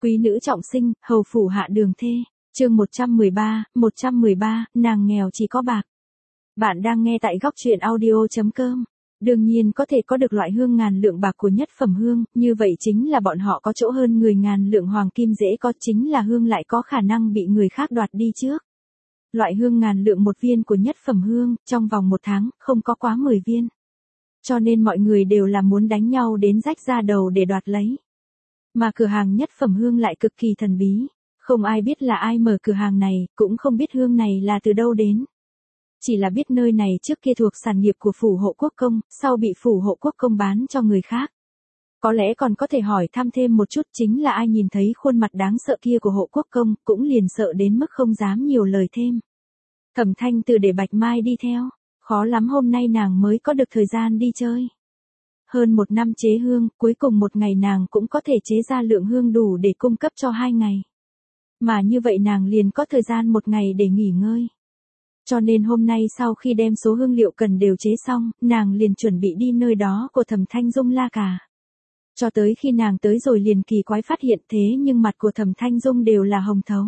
Quý nữ trọng sinh, hầu phủ hạ đường thê. Chương 113, nàng nghèo chỉ có bạc. Bạn đang nghe tại góc truyện audio.com. Đương nhiên có thể có được loại hương ngàn lượng bạc của nhất phẩm hương, như vậy chính là bọn họ có chỗ hơn người ngàn lượng hoàng kim dễ có, chính là hương lại có khả năng bị người khác đoạt đi trước. Loại hương ngàn lượng một viên của nhất phẩm hương, trong vòng 1 tháng, không có quá 10 viên. Cho nên mọi người đều là muốn đánh nhau đến rách da đầu để đoạt lấy. Mà cửa hàng nhất phẩm hương lại cực kỳ thần bí. Không ai biết là ai mở cửa hàng này, cũng không biết hương này là từ đâu đến. Chỉ là biết nơi này trước kia thuộc sản nghiệp của phủ hộ quốc công, sau bị phủ hộ quốc công bán cho người khác. Có lẽ còn có thể hỏi thăm thêm một chút, chính là ai nhìn thấy khuôn mặt đáng sợ kia của hộ quốc công, cũng liền sợ đến mức không dám nhiều lời thêm. Thẩm Thanh Từ để Bạch Mai đi theo, khó lắm hôm nay nàng mới có được thời gian đi chơi. Hơn 1 năm chế hương, cuối cùng một ngày nàng cũng có thể chế ra lượng hương đủ để cung cấp cho 2 ngày. Mà như vậy nàng liền có thời gian 1 ngày để nghỉ ngơi. Cho nên hôm nay sau khi đem số hương liệu cần đều chế xong, nàng liền chuẩn bị đi nơi đó của Thẩm Thanh Dung La Cà. Cho tới khi nàng tới rồi liền kỳ quái phát hiện thế nhưng mặt của Thẩm Thanh Dung đều là hồng thấu.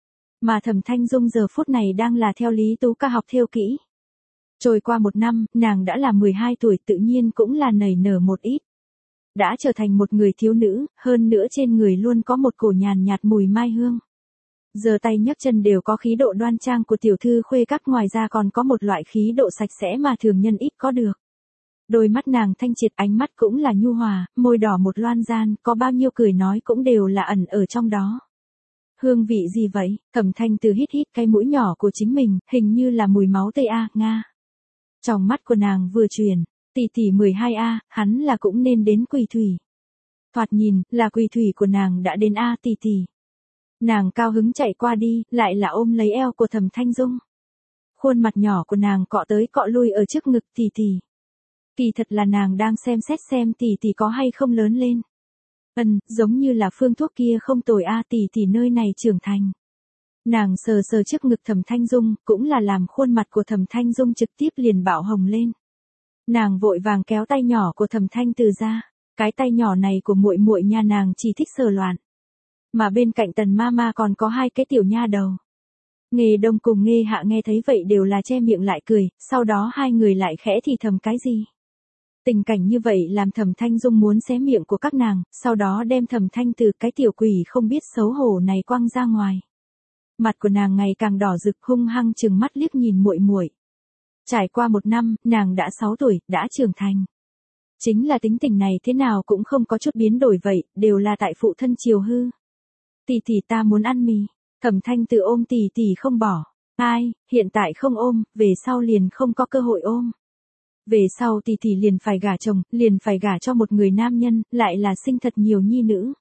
Mà Thẩm Thanh Dung giờ phút này đang là theo Lý Tú Ca học thêu kỹ. Trôi qua 1 năm, nàng đã là 12 tuổi tự nhiên cũng là nảy nở một ít. Đã trở thành một người thiếu nữ, hơn nữa trên người luôn có một cổ nhàn nhạt mùi mai hương. Giờ tay nhấc chân đều có khí độ đoan trang của tiểu thư khuê các, ngoài ra còn có một loại khí độ sạch sẽ mà thường nhân ít có được. Đôi mắt nàng thanh triệt, ánh mắt cũng là nhu hòa, môi đỏ một loan gian, có bao nhiêu cười nói cũng đều là ẩn ở trong đó. Hương vị gì vậy? Thẩm Thanh Từ hít hít cái mũi nhỏ của chính mình, hình như là mùi máu tươi a, Nga. Trong mắt của nàng vừa chuyển, tỷ tỷ 12A, hắn là cũng nên đến Quỳ Thủy. Thoạt nhìn, là Quỳ Thủy của nàng đã đến a tỷ tỷ. Nàng cao hứng chạy qua đi, lại là ôm lấy eo của Thẩm Thanh Dung. Khuôn mặt nhỏ của nàng cọ tới cọ lui ở trước ngực tỷ tỷ. Kỳ thật là nàng đang xem xét xem tỷ tỷ có hay không lớn lên. Giống như là phương thuốc kia không tồi a, tỷ tỷ nơi này trưởng thành. Nàng sờ sờ trước ngực Thẩm Thanh Dung, cũng là làm khuôn mặt của Thẩm Thanh Dung trực tiếp liền bạo hồng lên. Nàng vội vàng kéo tay nhỏ của Thẩm Thanh Từ ra, cái tay nhỏ này của muội muội nhà nàng chỉ thích sờ loạn. Mà bên cạnh Tần Mama còn có 2 cái tiểu nha đầu. Nghê Đông cùng Nghê Hạ nghe thấy vậy đều là che miệng lại cười, sau đó 2 người lại khẽ thì thầm cái gì. Tình cảnh như vậy làm Thẩm Thanh Dung muốn xé miệng của các nàng, sau đó đem Thẩm Thanh Từ cái tiểu quỷ không biết xấu hổ này quăng ra ngoài. Mặt của nàng ngày càng đỏ rực, hung hăng trừng mắt liếc nhìn muội muội. Trải qua 1 năm, nàng đã 6 tuổi, đã trưởng thành. Chính là tính tình này thế nào cũng không có chút biến đổi vậy, đều là tại phụ thân chiều hư. Tỷ tỷ ta muốn ăn mì. Thẩm Thanh Từ ôm tỷ tỷ không bỏ. Ai, hiện tại không ôm, về sau liền không có cơ hội ôm. Về sau tỷ tỷ liền phải gả chồng, liền phải gả cho một người nam nhân, lại là sinh thật nhiều nhi nữ.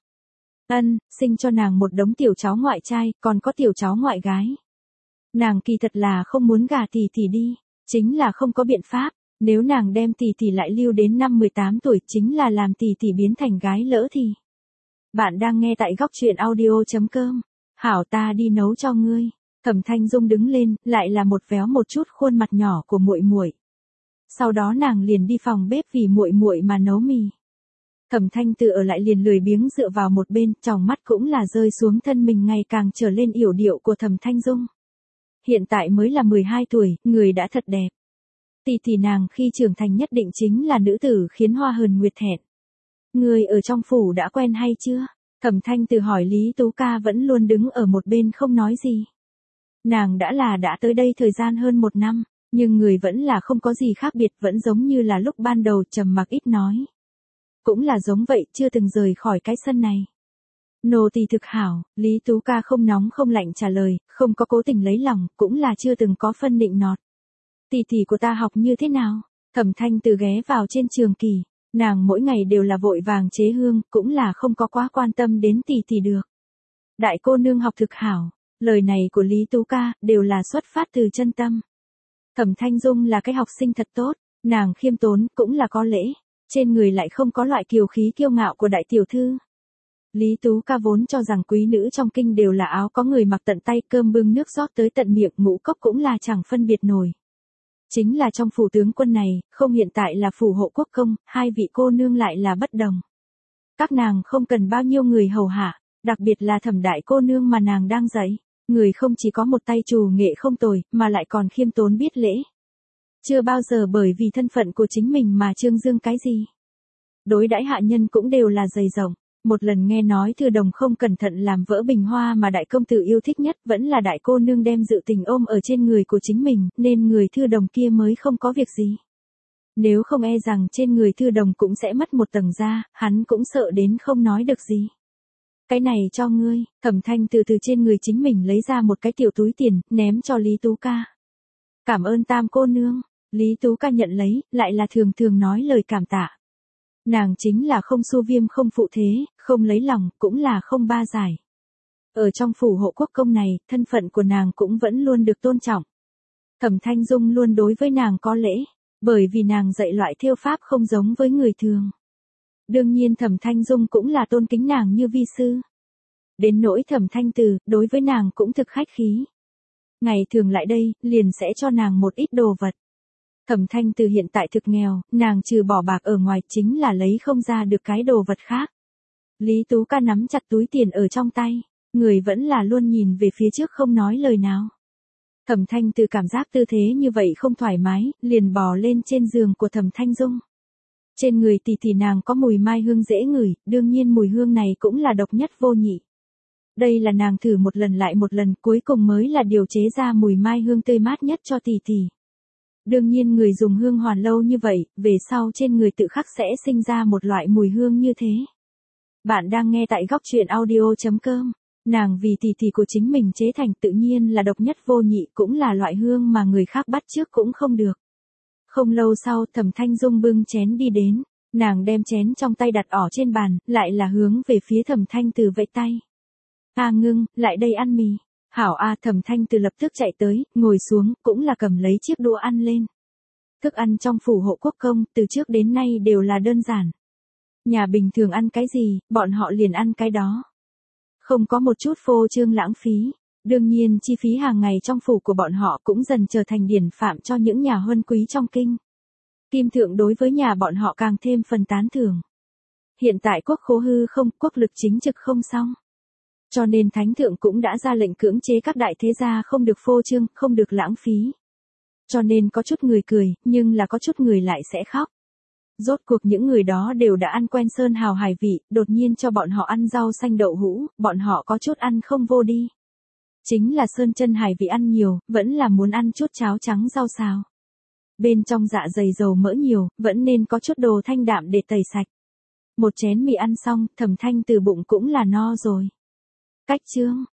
Sinh cho nàng một đống tiểu cháu ngoại trai, còn có tiểu cháu ngoại gái. Nàng kỳ thật là không muốn gả tỷ tỷ đi, chính là không có biện pháp, nếu nàng đem tỷ tỷ lại lưu đến năm 18 tuổi chính là làm tỷ tỷ biến thành gái lỡ thì. Bạn đang nghe tại góc truyện audio.com. Hảo, ta đi nấu cho ngươi. Thẩm Thanh Dung đứng lên, lại là một véo một chút khuôn mặt nhỏ của muội muội. Sau đó nàng liền đi phòng bếp vì muội muội mà nấu mì. Thẩm Thanh Từ ở lại liền lười biếng dựa vào một bên, tròng mắt cũng là rơi xuống thân mình ngày càng trở lên yểu điệu của Thẩm Thanh Dung. Hiện tại mới là 12 tuổi, người đã thật đẹp. Tỷ tỷ nàng khi trưởng thành nhất định chính là nữ tử khiến hoa hờn nguyệt thẹn. Người ở trong phủ đã quen hay chưa? Thẩm Thanh Từ hỏi. Lý Tú Ca vẫn luôn đứng ở một bên không nói gì. Nàng đã tới đây thời gian hơn 1 năm, nhưng người vẫn là không có gì khác biệt, vẫn giống như là lúc ban đầu, trầm mặc ít nói. Cũng là giống vậy, chưa từng rời khỏi cái sân này. Nô tỳ thực hảo, Lý Tú Ca không nóng không lạnh trả lời, không có cố tình lấy lòng, cũng là chưa từng có phân nịnh nọt. Tỷ tỷ của ta học như thế nào? Thẩm Thanh Từ ghé vào trên trường kỳ, nàng mỗi ngày đều là vội vàng chế hương, cũng là không có quá quan tâm đến tỷ tỷ được. Đại cô nương học thực hảo, lời này của Lý Tú Ca đều là xuất phát từ chân tâm. Thẩm Thanh Dung là cái học sinh thật tốt, nàng khiêm tốn, cũng là có lễ, trên người lại không có loại kiều khí kiêu ngạo của đại tiểu thư. Lý Tú Ca vốn cho rằng quý nữ trong kinh đều là áo có người mặc tận tay, cơm bưng nước rót tới tận miệng, ngũ cốc cũng là chẳng phân biệt nổi. Chính là trong phủ tướng quân này, không hiện tại là phủ hộ quốc công, 2 vị cô nương lại là bất đồng. Các nàng không cần bao nhiêu người hầu hạ, Đặc biệt là Thẩm đại cô nương mà nàng đang dạy. Người không chỉ có một tay trù nghệ không tồi, mà lại còn khiêm tốn biết lễ. Chưa bao giờ bởi vì thân phận của chính mình mà trương dương cái gì. Đối đãi hạ nhân cũng đều là dày rộng. Một lần nghe nói Thư Đồng không cẩn thận làm vỡ bình hoa mà đại công tử yêu thích nhất vẫn là đại cô nương đem dự tình ôm ở trên người của chính mình, nên người Thư Đồng kia mới không có việc gì. Nếu không e rằng trên người Thư Đồng cũng sẽ mất một tầng da, hắn cũng sợ đến không nói được gì. Cái này cho ngươi, Thẩm Thanh từ trên người chính mình lấy ra một cái tiểu túi tiền, ném cho Lý Tú Ca. Cảm ơn Tam cô nương, Lý Tú Ca nhận lấy, lại là thường thường nói lời cảm tạ. Nàng chính là không xu viêm không phụ thế, không lấy lòng, cũng là không ba giải. Ở trong phủ hộ quốc công này, thân phận của nàng cũng vẫn luôn được tôn trọng. Thẩm Thanh Dung luôn đối với nàng có lễ, bởi vì nàng dạy loại thêu pháp không giống với người thường. Đương nhiên Thẩm Thanh Dung cũng là tôn kính nàng như vi sư. Đến nỗi Thẩm Thanh Từ, đối với nàng cũng thực khách khí. Ngày thường lại đây, liền sẽ cho nàng một ít đồ vật. Thẩm Thanh Từ hiện tại thực nghèo, nàng trừ bỏ bạc ở ngoài chính là lấy không ra được cái đồ vật khác. Lý Tú Ca nắm chặt túi tiền ở trong tay, người vẫn là luôn nhìn về phía trước không nói lời nào. Thẩm Thanh Từ cảm giác tư thế như vậy không thoải mái, liền bò lên trên giường của Thẩm Thanh Dung. Trên người tỷ nàng có mùi mai hương dễ ngửi, đương nhiên mùi hương này cũng là độc nhất vô nhị. Đây là nàng thử một lần lại một lần, cuối cùng mới là điều chế ra mùi mai hương tươi mát nhất cho tỷ. Đương nhiên người dùng hương hoàn lâu như vậy, về sau trên người tự khắc sẽ sinh ra một loại mùi hương như thế. Bạn đang nghe tại góc truyện audio.com. Nàng vì tỷ của chính mình chế thành tự nhiên là độc nhất vô nhị, cũng là loại hương mà người khác bắt chước cũng không được. Không lâu sau Thẩm Thanh Dung bưng chén đi đến, nàng đem chén trong tay đặt ở trên bàn, lại là hướng về phía Thẩm Thanh Từ vẫy tay. A Ngưng, lại đây ăn mì. Hảo A. Thẩm Thanh Từ lập tức chạy tới, ngồi xuống, cũng là cầm lấy chiếc đũa ăn lên. Thức ăn trong phủ hộ quốc công, từ trước đến nay đều là đơn giản. Nhà bình thường ăn cái gì, bọn họ liền ăn cái đó. Không có một chút phô trương lãng phí. Đương nhiên chi phí hàng ngày trong phủ của bọn họ cũng dần trở thành điển phạm cho những nhà huân quý trong kinh. Kim thượng đối với nhà bọn họ càng thêm phần tán thưởng. Hiện tại quốc khố hư không, quốc lực chính trực không xong. Cho nên thánh thượng cũng đã ra lệnh cưỡng chế các đại thế gia không được phô trương, không được lãng phí. Cho nên có chút người cười, nhưng là có chút người lại sẽ khóc. Rốt cuộc những người đó đều đã ăn quen sơn hào hải vị, đột nhiên cho bọn họ ăn rau xanh đậu hũ, bọn họ có chút ăn không vô đi. Chính là sơn chân hải vị ăn nhiều, vẫn là muốn ăn chút cháo trắng rau xào. Bên trong dạ dày dầu mỡ nhiều, vẫn nên có chút đồ thanh đạm để tẩy sạch. Một chén mì ăn xong, Thẩm Thanh Từ bụng cũng là no rồi. Cách chương